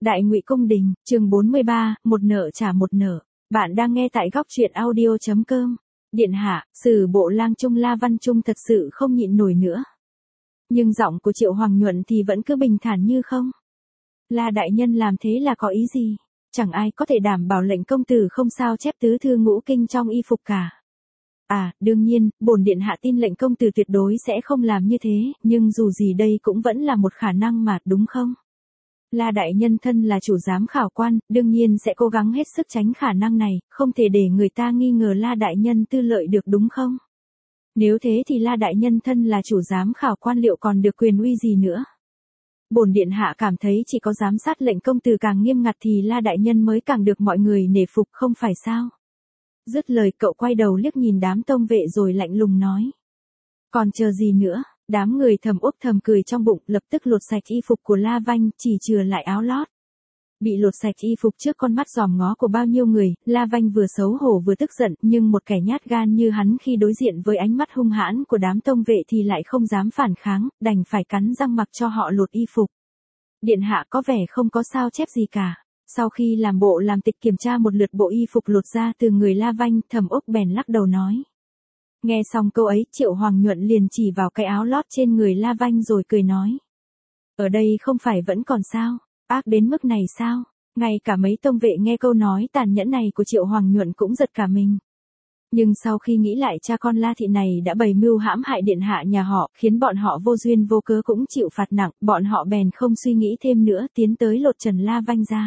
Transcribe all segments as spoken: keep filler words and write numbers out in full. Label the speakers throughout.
Speaker 1: Đại Ngụy Cung Đình, chương bốn mươi ba, một nợ trả một nợ. Bạn đang nghe tại góc truyện audio chấm com. Điện hạ, Sử Bộ Lang Trung La Văn Trung thật sự không nhịn nổi nữa. Nhưng giọng của Triệu Hoàng Nhuận thì vẫn cứ bình thản như không. La đại nhân làm thế là có ý gì? Chẳng ai có thể đảm bảo lệnh công tử không sao chép tứ thư ngũ kinh trong y phục cả. À, đương nhiên, bổn điện hạ tin lệnh công tử tuyệt đối sẽ không làm như thế, nhưng dù gì đây cũng vẫn là một khả năng mà, đúng không? La đại nhân thân là chủ giám khảo quan, đương nhiên sẽ cố gắng hết sức tránh khả năng này, không thể để người ta nghi ngờ La đại nhân tư lợi được đúng không? Nếu thế thì La đại nhân thân là chủ giám khảo quan liệu còn được quyền uy gì nữa? Bổn điện hạ cảm thấy chỉ có giám sát lệnh công tử càng nghiêm ngặt thì La đại nhân mới càng được mọi người nể phục không phải sao? Dứt lời cậu quay đầu liếc nhìn đám tông vệ rồi lạnh lùng nói. Còn chờ gì nữa? Đám người thầm úp thầm cười trong bụng, lập tức lột sạch y phục của La Vanh, chỉ chừa lại áo lót. Bị lột sạch y phục trước con mắt dòm ngó của bao nhiêu người, La Vanh vừa xấu hổ vừa tức giận, nhưng một kẻ nhát gan như hắn khi đối diện với ánh mắt hung hãn của đám tông vệ thì lại không dám phản kháng, đành phải cắn răng mặc cho họ lột y phục. Điện hạ có vẻ không có sao chép gì cả. Sau khi làm bộ làm tịch kiểm tra một lượt bộ y phục lột ra từ người La Vanh, Thẩm Úc bèn lắc đầu nói. Nghe xong câu ấy, Triệu Hoàng Nhuận liền chỉ vào cái áo lót trên người La Vanh rồi cười nói. Ở đây không phải vẫn còn sao, ác đến mức này sao? Ngay cả mấy tông vệ nghe câu nói tàn nhẫn này của Triệu Hoàng Nhuận cũng giật cả mình. Nhưng sau khi nghĩ lại cha con La Thị này đã bày mưu hãm hại điện hạ nhà họ, khiến bọn họ vô duyên vô cớ cũng chịu phạt nặng, bọn họ bèn không suy nghĩ thêm nữa tiến tới lột trần La Vanh ra.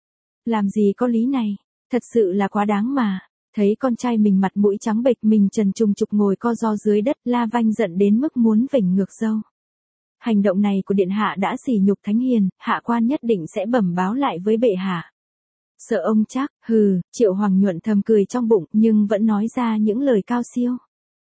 Speaker 1: Làm gì có lý này, thật sự là quá đáng mà. Thấy con trai mình mặt mũi trắng bệch mình trần trùng trục ngồi co ro dưới đất, La Vanh giận đến mức muốn vểnh ngược râu. Hành động này của điện hạ đã sỉ nhục thánh hiền, hạ quan nhất định sẽ bẩm báo lại với bệ hạ. Sợ ông chắc, hừ, Triệu Hoàng Nhuận thầm cười trong bụng nhưng vẫn nói ra những lời cao siêu.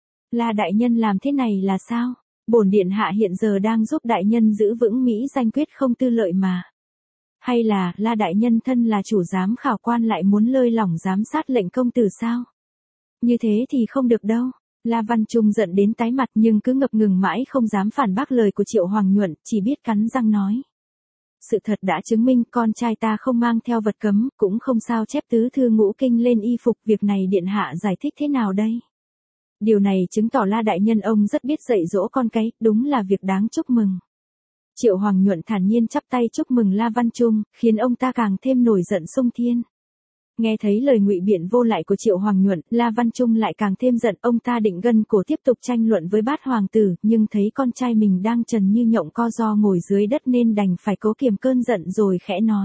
Speaker 1: La đại nhân làm thế này là sao? Bổn điện hạ hiện giờ đang giúp đại nhân giữ vững mỹ danh quyết không tư lợi mà. Hay là, La đại nhân thân là chủ giám khảo quan lại muốn lơi lỏng giám sát lệnh công tử sao? Như thế thì không được đâu. La Văn Trung giận đến tái mặt nhưng cứ ngập ngừng mãi không dám phản bác lời của Triệu Hoàng Nhuận, chỉ biết cắn răng nói. Sự thật đã chứng minh con trai ta không mang theo vật cấm, cũng không sao chép tứ thư ngũ kinh lên y phục, việc này điện hạ giải thích thế nào đây? Điều này chứng tỏ La đại nhân ông rất biết dạy dỗ con cái, đúng là việc đáng chúc mừng. Triệu Hoàng Nhuận thản nhiên chắp tay chúc mừng La Văn Trung, khiến ông ta càng thêm nổi giận xung thiên. Nghe thấy lời ngụy biện vô lại của Triệu Hoàng Nhuận, La Văn Trung lại càng thêm giận, ông ta định gân cổ tiếp tục tranh luận với bát hoàng tử, nhưng thấy con trai mình đang trần như nhộng co ro ngồi dưới đất nên đành phải cố kiềm cơn giận rồi khẽ nói.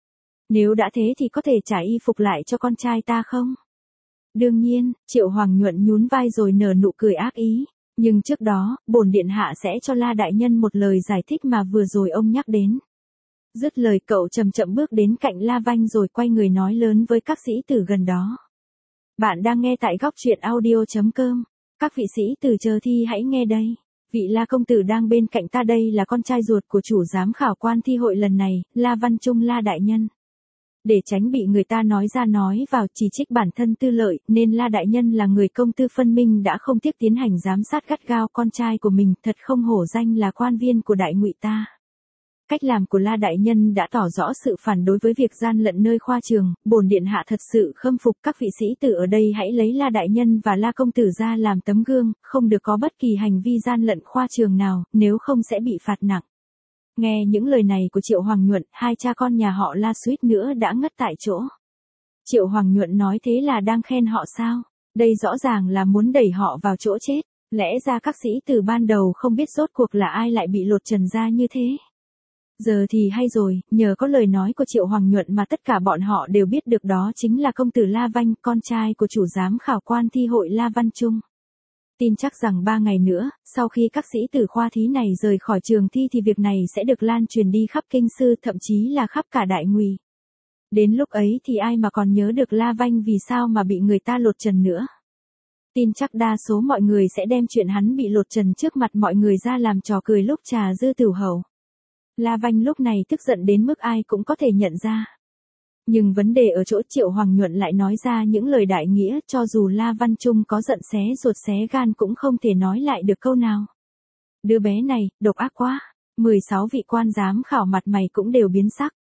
Speaker 1: Nếu đã thế thì có thể trả y phục lại cho con trai ta không? Đương nhiên, Triệu Hoàng Nhuận nhún vai rồi nở nụ cười ác ý. Nhưng trước đó, bổn điện hạ sẽ cho La đại nhân một lời giải thích mà vừa rồi ông nhắc đến. Dứt lời cậu chậm chậm bước đến cạnh La Vanh rồi quay người nói lớn với các sĩ tử gần đó. Bạn đang nghe tại góc truyện audio chấm com. Các vị sĩ tử chờ thi hãy nghe đây. Vị La công tử đang bên cạnh ta đây là con trai ruột của chủ giám khảo quan thi hội lần này, La Văn Trung La đại nhân. Để tránh bị người ta nói ra nói vào chỉ trích bản thân tư lợi, nên La đại nhân là người công tư phân minh đã không tiếc tiến hành giám sát gắt gao con trai của mình, thật không hổ danh là quan viên của Đại Ngụy ta. Cách làm của La đại nhân đã tỏ rõ sự phản đối với việc gian lận nơi khoa trường, bổn điện hạ thật sự khâm phục các vị sĩ tử ở đây hãy lấy La đại nhân và La công tử ra làm tấm gương, không được có bất kỳ hành vi gian lận khoa trường nào, nếu không sẽ bị phạt nặng. Nghe những lời này của Triệu Hoàng Nhuận, hai cha con nhà họ La suýt nữa đã ngất tại chỗ. Triệu Hoàng Nhuận nói thế là đang khen họ sao? Đây rõ ràng là muốn đẩy họ vào chỗ chết. Lẽ ra các sĩ từ ban đầu không biết rốt cuộc là ai lại bị lột trần ra như thế. Giờ thì hay rồi, nhờ có lời nói của Triệu Hoàng Nhuận mà tất cả bọn họ đều biết được đó chính là công tử La Vanh, con trai của chủ giám khảo quan thi hội La Văn Trung. Tin chắc rằng ba ngày nữa, sau khi các sĩ tử khoa thí này rời khỏi trường thi thì việc này sẽ được lan truyền đi khắp kinh sư, thậm chí là khắp cả Đại Ngụy. Đến lúc ấy thì ai mà còn nhớ được La Vanh vì sao mà bị người ta lột trần nữa. Tin chắc đa số mọi người sẽ đem chuyện hắn bị lột trần trước mặt mọi người ra làm trò cười lúc trà dư tửu hầu. La Vanh lúc này tức giận đến mức ai cũng có thể nhận ra. Nhưng vấn đề ở chỗ Triệu Hoàng Nhuận lại nói ra những lời đại nghĩa, cho dù La Văn Trung có giận xé ruột xé gan cũng không thể nói lại được câu nào. Đứa bé này, độc ác quá. mười sáu vị quan giám khảo mặt mày cũng đều biến sắc.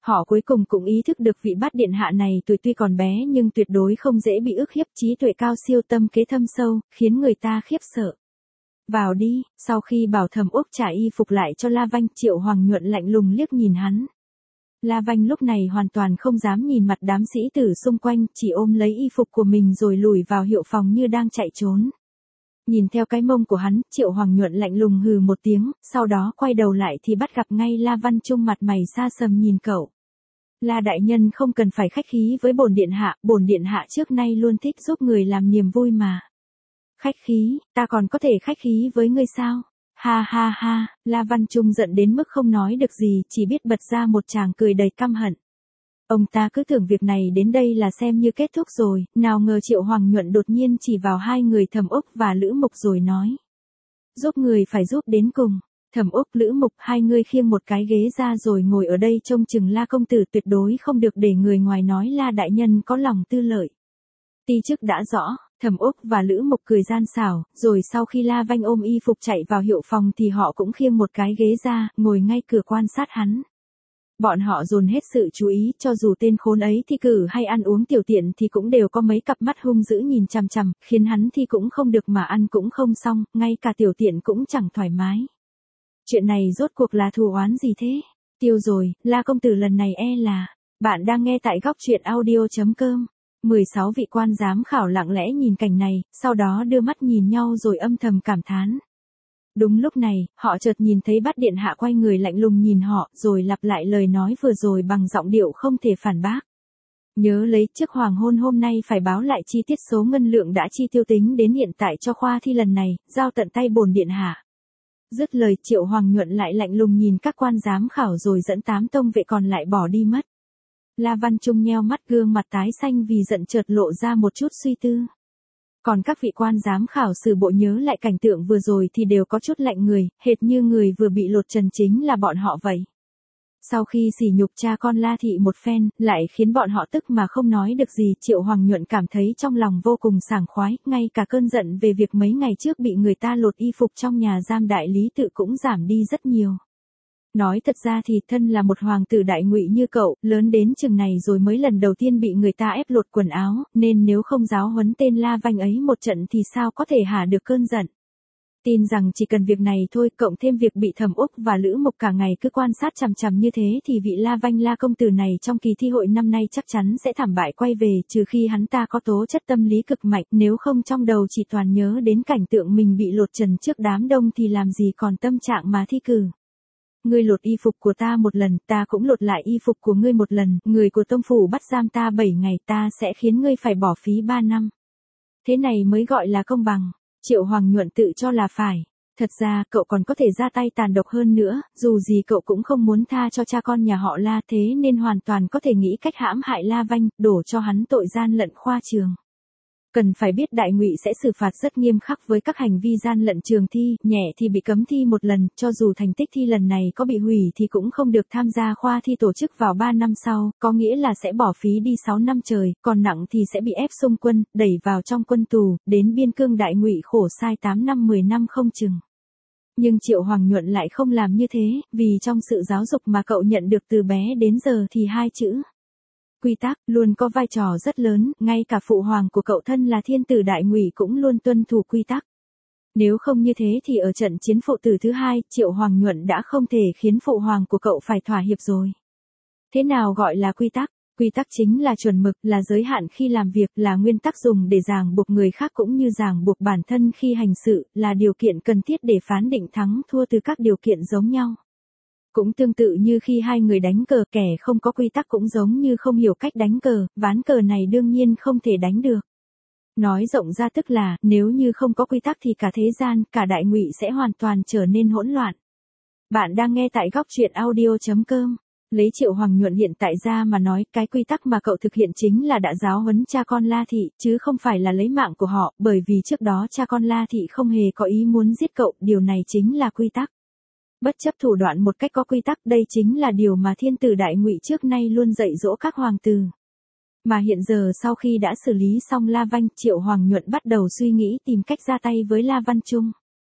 Speaker 1: Họ cuối cùng cũng ý thức được vị bát điện hạ này tuổi tuy còn bé nhưng tuyệt đối không dễ bị ức hiếp, trí tuệ cao siêu, tâm kế thâm sâu, khiến người ta khiếp sợ. Vào đi. Sau khi bảo Thẩm Úc trả y phục lại cho La Vanh, Triệu Hoàng Nhuận lạnh lùng liếc nhìn hắn. La Vanh lúc này hoàn toàn không dám nhìn mặt đám sĩ tử xung quanh, chỉ ôm lấy y phục của mình rồi lùi vào hiệu phòng như đang chạy trốn. Nhìn theo cái mông của hắn, Triệu Hoàng Nhuận lạnh lùng hừ một tiếng, sau đó quay đầu lại thì bắt gặp ngay La Văn Trung mặt mày xa sầm nhìn cậu. La đại nhân không cần phải khách khí với bổn điện hạ, bổn điện hạ trước nay luôn thích giúp người làm niềm vui mà. Khách khí, ta còn có thể khách khí với ngươi sao? Ha ha ha, La Văn Trung giận đến mức không nói được gì, chỉ biết bật ra một tràng cười đầy căm hận. Ông ta cứ tưởng việc này đến đây là xem như kết thúc rồi, nào ngờ Triệu Hoàng Nhuận đột nhiên chỉ vào hai người Thẩm Úc và Lữ Mục rồi nói. Giúp người phải giúp đến cùng. Thẩm Úc, Lữ Mục, hai người khiêng một cái ghế ra rồi ngồi ở đây trông chừng La công tử, tuyệt đối không được để người ngoài nói La đại nhân có lòng tư lợi. Ti chức đã rõ. Thẩm Úc và Lữ Mục cười gian xảo, rồi sau khi La Vanh ôm y phục chạy vào hiệu phòng thì họ cũng khiêng một cái ghế ra, ngồi ngay cửa quan sát hắn. Bọn họ dồn hết sự chú ý, cho dù tên khốn ấy thi cử hay ăn uống tiểu tiện thì cũng đều có mấy cặp mắt hung dữ nhìn chằm chằm, khiến hắn thi cũng không được mà ăn cũng không xong, ngay cả tiểu tiện cũng chẳng thoải mái. Chuyện này rốt cuộc là thù oán gì thế? Tiêu rồi, La công tử lần này e là... Bạn đang nghe tại góc truyện audio chấm com. mười sáu vị quan giám khảo lặng lẽ nhìn cảnh này, sau đó đưa mắt nhìn nhau rồi âm thầm cảm thán. Đúng lúc này, họ chợt nhìn thấy bát điện hạ quay người lạnh lùng nhìn họ, rồi lặp lại lời nói vừa rồi bằng giọng điệu không thể phản bác. Nhớ lấy, trước hoàng hôn hôm nay phải báo lại chi tiết số ngân lượng đã chi tiêu tính đến hiện tại cho khoa thi lần này, giao tận tay bổn điện hạ. Dứt lời, Triệu Hoàng Nhuận lại lạnh lùng nhìn các quan giám khảo rồi dẫn tám tông vệ còn lại bỏ đi mất. La Văn Trung nheo mắt, gương mặt tái xanh vì giận chợt lộ ra một chút suy tư. Còn các vị quan giám khảo sử bộ nhớ lại cảnh tượng vừa rồi thì đều có chút lạnh người, hệt như người vừa bị lột trần chính là bọn họ vậy. Sau khi sỉ nhục cha con La Thị một phen, lại khiến bọn họ tức mà không nói được gì, Triệu Hoàng Nhuận cảm thấy trong lòng vô cùng sảng khoái, ngay cả cơn giận về việc mấy ngày trước bị người ta lột y phục trong nhà giam đại lý tự cũng giảm đi rất nhiều. Nói thật ra thì thân là một hoàng tử đại ngụy như cậu, lớn đến chừng này rồi mới lần đầu tiên bị người ta ép lột quần áo, nên nếu không giáo huấn tên La Vanh ấy một trận thì sao có thể hả được cơn giận. Tin rằng chỉ cần việc này thôi, cộng thêm việc bị Thẩm Úc và Lữ Mục cả ngày cứ quan sát chằm chằm như thế thì vị La Vanh La công tử này trong kỳ thi hội năm nay chắc chắn sẽ thảm bại quay về, trừ khi hắn ta có tố chất tâm lý cực mạnh, nếu không trong đầu chỉ toàn nhớ đến cảnh tượng mình bị lột trần trước đám đông thì làm gì còn tâm trạng mà thi cử. Ngươi lột y phục của ta một lần, ta cũng lột lại y phục của ngươi một lần, người của tông phủ bắt giam ta bảy ngày, ta sẽ khiến ngươi phải bỏ phí ba năm. Thế này mới gọi là công bằng. Triệu Hoàng Nhuận tự cho là phải. Thật ra, cậu còn có thể ra tay tàn độc hơn nữa, dù gì cậu cũng không muốn tha cho cha con nhà họ La, thế nên hoàn toàn có thể nghĩ cách hãm hại La Vanh, đổ cho hắn tội gian lận khoa trường. Cần phải biết đại ngụy sẽ xử phạt rất nghiêm khắc với các hành vi gian lận trường thi, nhẹ thì bị cấm thi một lần, cho dù thành tích thi lần này có bị hủy thì cũng không được tham gia khoa thi tổ chức vào ba năm sau, có nghĩa là sẽ bỏ phí đi sáu năm trời, còn nặng thì sẽ bị ép xung quân, đẩy vào trong quân tù, đến biên cương đại ngụy khổ sai tám năm mười năm không chừng. Nhưng Triệu Hoàng Nhuận lại không làm như thế, vì trong sự giáo dục mà cậu nhận được từ bé đến giờ thì hai chữ quy tắc luôn có vai trò rất lớn, ngay cả phụ hoàng của cậu thân là thiên tử đại ngụy cũng luôn tuân thủ quy tắc. Nếu không như thế thì ở trận chiến phụ tử thứ hai, Triệu Hoàng Nhuận đã không thể khiến phụ hoàng của cậu phải thỏa hiệp rồi. Thế nào gọi là quy tắc? Quy tắc chính là chuẩn mực, là giới hạn khi làm việc, là nguyên tắc dùng để ràng buộc người khác cũng như ràng buộc bản thân khi hành sự, là điều kiện cần thiết để phán định thắng thua từ các điều kiện giống nhau. Cũng tương tự như khi hai người đánh cờ, kẻ không có quy tắc cũng giống như không hiểu cách đánh cờ, ván cờ này đương nhiên không thể đánh được. Nói rộng ra tức là, nếu như không có quy tắc thì cả thế gian, cả đại ngụy sẽ hoàn toàn trở nên hỗn loạn. Bạn đang nghe tại góc truyện audio chấm com. Lấy Triệu Hoàng Nhuận hiện tại ra mà nói, cái quy tắc mà cậu thực hiện chính là đã giáo huấn cha con La Thị, chứ không phải là lấy mạng của họ, bởi vì trước đó cha con La Thị không hề có ý muốn giết cậu, điều này chính là quy tắc. Bất chấp thủ đoạn một cách có quy tắc, đây chính là điều mà thiên tử đại ngụy trước nay luôn dạy dỗ các hoàng tử. Mà hiện giờ sau khi đã xử lý xong La Vanh, Triệu Hoàng Nhuận bắt đầu suy nghĩ tìm cách ra tay với La Văn Trung.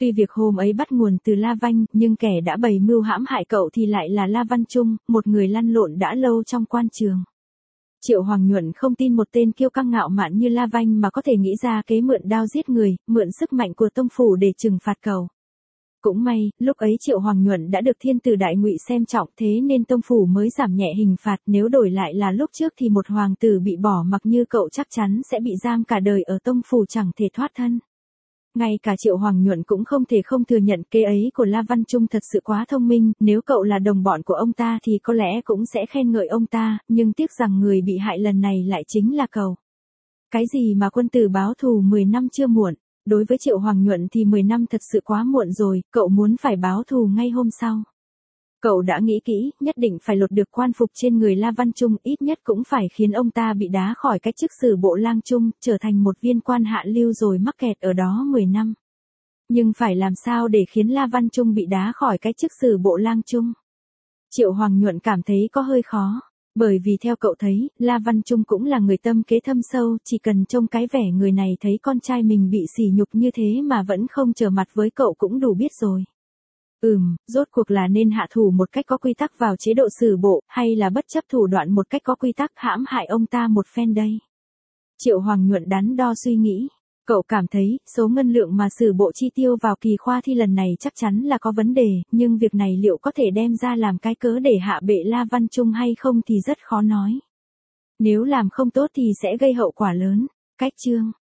Speaker 1: Tuy việc hôm ấy bắt nguồn từ La Vanh, nhưng kẻ đã bày mưu hãm hại cậu thì lại là La Văn Trung, một người lăn lộn đã lâu trong quan trường. Triệu Hoàng Nhuận không tin một tên kiêu căng ngạo mạn như La Vanh mà có thể nghĩ ra kế mượn đao giết người, mượn sức mạnh của tông phủ để trừng phạt cậu. Cũng may, lúc ấy Triệu Hoàng Nhuận đã được thiên tử đại ngụy xem trọng, thế nên tông phủ mới giảm nhẹ hình phạt, nếu đổi lại là lúc trước thì một hoàng tử bị bỏ mặc như cậu chắc chắn sẽ bị giam cả đời ở tông phủ chẳng thể thoát thân. Ngay cả Triệu Hoàng Nhuận cũng không thể không thừa nhận kế ấy của La Văn Trung thật sự quá thông minh, nếu cậu là đồng bọn của ông ta thì có lẽ cũng sẽ khen ngợi ông ta, nhưng tiếc rằng người bị hại lần này lại chính là cậu. Cái gì mà quân tử báo thù mười năm chưa muộn, đối với Triệu Hoàng Nhuận thì mười năm thật sự quá muộn rồi, cậu muốn phải báo thù ngay hôm sau. Cậu đã nghĩ kỹ, nhất định phải lột được quan phục trên người La Văn Trung, ít nhất cũng phải khiến ông ta bị đá khỏi cái chức sử bộ lang trung, trở thành một viên quan hạ lưu rồi mắc kẹt ở đó mười năm. Nhưng phải làm sao để khiến La Văn Trung bị đá khỏi cái chức sử bộ lang trung? Triệu Hoàng Nhuận cảm thấy có hơi khó, bởi vì theo cậu thấy, La Văn Trung cũng là người tâm kế thâm sâu, chỉ cần trông cái vẻ người này thấy con trai mình bị sỉ nhục như thế mà vẫn không trở mặt với cậu cũng đủ biết rồi. Ừm, rốt cuộc là nên hạ thủ một cách có quy tắc vào chế độ sử bộ, hay là bất chấp thủ đoạn một cách có quy tắc hãm hại ông ta một phen đây? Triệu Hoàng Nhuận đắn đo suy nghĩ. Cậu cảm thấy, số ngân lượng mà sử bộ chi tiêu vào kỳ khoa thi lần này chắc chắn là có vấn đề, nhưng việc này liệu có thể đem ra làm cái cớ để hạ bệ La Văn Trung hay không thì rất khó nói. Nếu làm không tốt thì sẽ gây hậu quả lớn. Cách chương